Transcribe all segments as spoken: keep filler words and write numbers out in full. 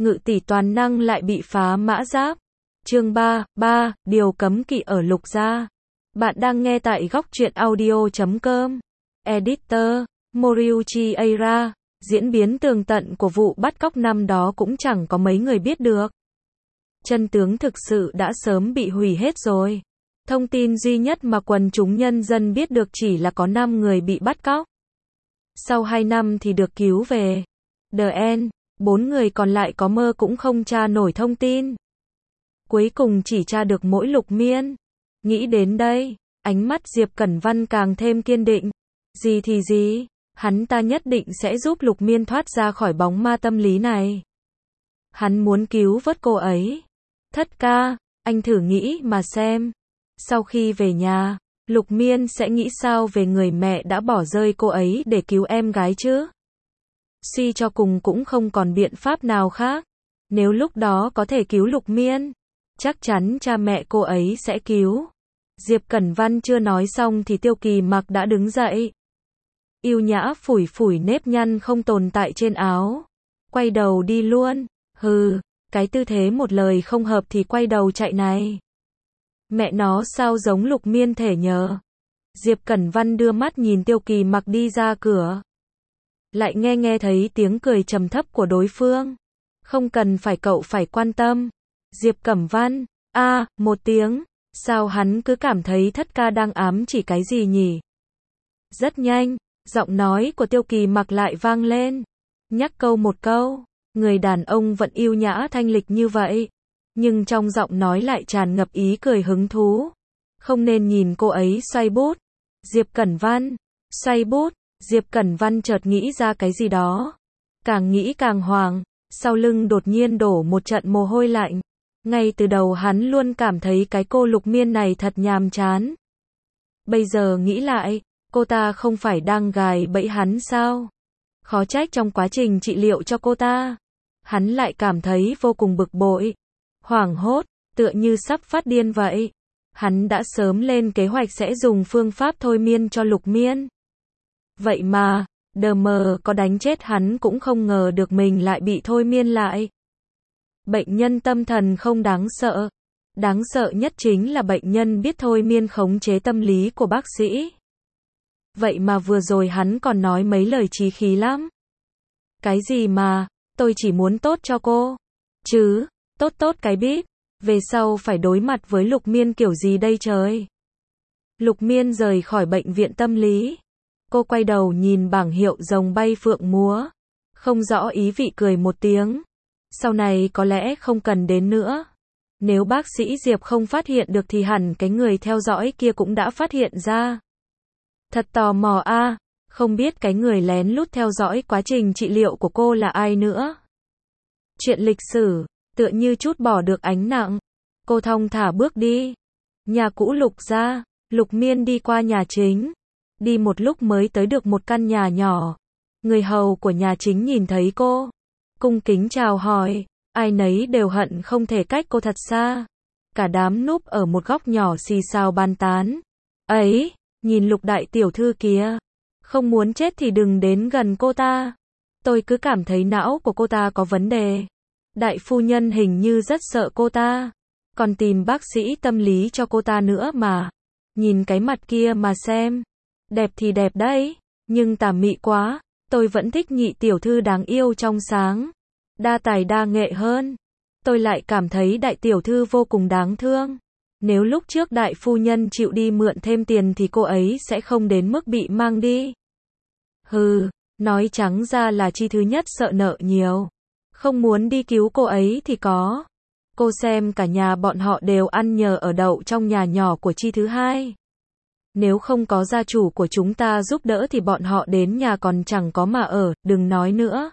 ngự tỷ toàn năng lại bị phá mã giáp. Chương ba, ba, điều cấm kỵ ở Lục gia. Bạn đang nghe tại góc truyện audio chấm com. Editor, Moriuchi Eira. Diễn biến tường tận của vụ bắt cóc năm đó cũng chẳng có mấy người biết được. Chân tướng thực sự đã sớm bị hủy hết rồi. Thông tin duy nhất mà quần chúng nhân dân biết được chỉ là có năm người bị bắt cóc. Sau hai năm thì được cứu về. The End, bốn người còn lại có mơ cũng không tra nổi thông tin. Cuối cùng chỉ tra được mỗi Lục Miên. Nghĩ đến đây, ánh mắt Diệp Cẩn Văn càng thêm kiên định. Gì thì gì, hắn ta nhất định sẽ giúp Lục Miên thoát ra khỏi bóng ma tâm lý này. Hắn muốn cứu vớt cô ấy. Thất ca, anh thử nghĩ mà xem. Sau khi về nhà, Lục Miên sẽ nghĩ sao về người mẹ đã bỏ rơi cô ấy để cứu em gái chứ? Suy cho cùng cũng không còn biện pháp nào khác. Nếu lúc đó có thể cứu Lục Miên, chắc chắn cha mẹ cô ấy sẽ cứu. Diệp Cẩn Văn chưa nói xong thì Tiêu Kỳ Mặc đã đứng dậy. Yêu nhã phủi phủi nếp nhăn không tồn tại trên áo. Quay đầu đi luôn. Hừ, cái tư thế một lời không hợp thì quay đầu chạy này. Mẹ nó sao giống Lục Miên thể nhờ. Diệp Cẩn Văn đưa mắt nhìn Tiêu Kỳ Mặc đi ra cửa. Lại nghe nghe thấy tiếng cười trầm thấp của đối phương. Không cần phải cậu phải quan tâm. Diệp Cẩm Văn, a à, một tiếng. Sao hắn cứ cảm thấy thất ca đang ám chỉ cái gì nhỉ? Rất nhanh, giọng nói của Tiêu Kỳ Mặc lại vang lên. Nhắc câu một câu, người đàn ông vẫn yêu nhã thanh lịch như vậy. Nhưng trong giọng nói lại tràn ngập ý cười hứng thú. Không nên nhìn cô ấy xoay bút. Diệp Cẩn Văn, xoay bút. Diệp Cẩn Văn chợt nghĩ ra cái gì đó. Càng nghĩ càng hoảng, sau lưng đột nhiên đổ một trận mồ hôi lạnh. Ngay từ đầu hắn luôn cảm thấy cái cô Lục Miên này thật nhàm chán. Bây giờ nghĩ lại, cô ta không phải đang gài bẫy hắn sao? Khó trách trong quá trình trị liệu cho cô ta, hắn lại cảm thấy vô cùng bực bội, hoảng hốt, tựa như sắp phát điên vậy. Hắn đã sớm lên kế hoạch sẽ dùng phương pháp thôi miên cho Lục Miên. Vậy mà, đờ mờ có đánh chết hắn cũng không ngờ được mình lại bị thôi miên lại. Bệnh nhân tâm thần không đáng sợ. Đáng sợ nhất chính là bệnh nhân biết thôi miên khống chế tâm lý của bác sĩ. Vậy mà vừa rồi hắn còn nói mấy lời chí khí lắm. Cái gì mà, tôi chỉ muốn tốt cho cô. Chứ, tốt tốt cái biết. Về sau phải đối mặt với Lục Miên kiểu gì đây trời. Lục Miên rời khỏi bệnh viện tâm lý. Cô quay đầu nhìn bảng hiệu rồng bay phượng múa. Không rõ ý vị cười một tiếng. Sau này có lẽ không cần đến nữa. Nếu bác sĩ Diệp không phát hiện được thì hẳn cái người theo dõi kia cũng đã phát hiện ra. Thật tò mò a, à, không biết cái người lén lút theo dõi quá trình trị liệu của cô là ai nữa. Chuyện lịch sử, tựa như chút bỏ được ánh nặng. Cô thong thả bước đi. Nhà cũ Lục gia, Lục Miên đi qua nhà chính. Đi một lúc mới tới được một căn nhà nhỏ. Người hầu của nhà chính nhìn thấy cô, cung kính chào hỏi, ai nấy đều hận không thể cách cô thật xa. Cả đám núp ở một góc nhỏ xì xào bàn tán. Ấy, nhìn Lục đại tiểu thư kìa, không muốn chết thì đừng đến gần cô ta. Tôi cứ cảm thấy não của cô ta có vấn đề. Đại phu nhân hình như rất sợ cô ta, còn tìm bác sĩ tâm lý cho cô ta nữa mà. Nhìn cái mặt kia mà xem, đẹp thì đẹp đấy, nhưng tà mị quá. Tôi vẫn thích nhị tiểu thư đáng yêu trong sáng, đa tài đa nghệ hơn. Tôi lại cảm thấy đại tiểu thư vô cùng đáng thương. Nếu lúc trước đại phu nhân chịu đi mượn thêm tiền thì cô ấy sẽ không đến mức bị mang đi. Hừ, nói trắng ra là chi thứ nhất sợ nợ nhiều. Không muốn đi cứu cô ấy thì có. Cô xem cả nhà bọn họ đều ăn nhờ ở đậu trong nhà nhỏ của chi thứ hai. Nếu không có gia chủ của chúng ta giúp đỡ thì bọn họ đến nhà còn chẳng có mà ở, đừng nói nữa.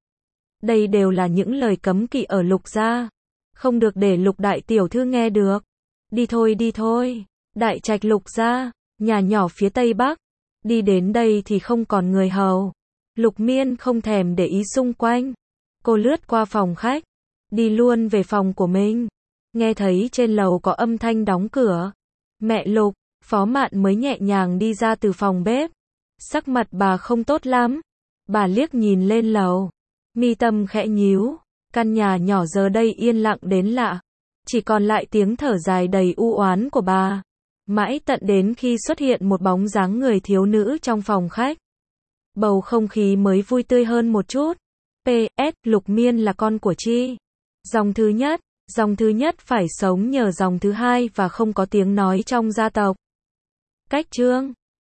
Đây đều là những lời cấm kỵ ở Lục gia. Không được để Lục đại tiểu thư nghe được. Đi thôi đi thôi. Đại trạch Lục gia, nhà nhỏ phía tây bắc. Đi đến đây thì không còn người hầu. Lục Miên không thèm để ý xung quanh. Cô lướt qua phòng khách, đi luôn về phòng của mình. Nghe thấy trên lầu có âm thanh đóng cửa. Mẹ Lục, Phó Mạn mới nhẹ nhàng đi ra từ phòng bếp. Sắc mặt bà không tốt lắm. Bà liếc nhìn lên lầu, mi tâm khẽ nhíu. Căn nhà nhỏ giờ đây yên lặng đến lạ. Chỉ còn lại tiếng thở dài đầy u oán của bà. Mãi tận đến khi xuất hiện một bóng dáng người thiếu nữ trong phòng khách. Bầu không khí mới vui tươi hơn một chút. pê ét Lục Miên là con của Chi. Dòng thứ nhất. Dòng thứ nhất phải sống nhờ dòng thứ hai và không có tiếng nói trong gia tộc. Cách chương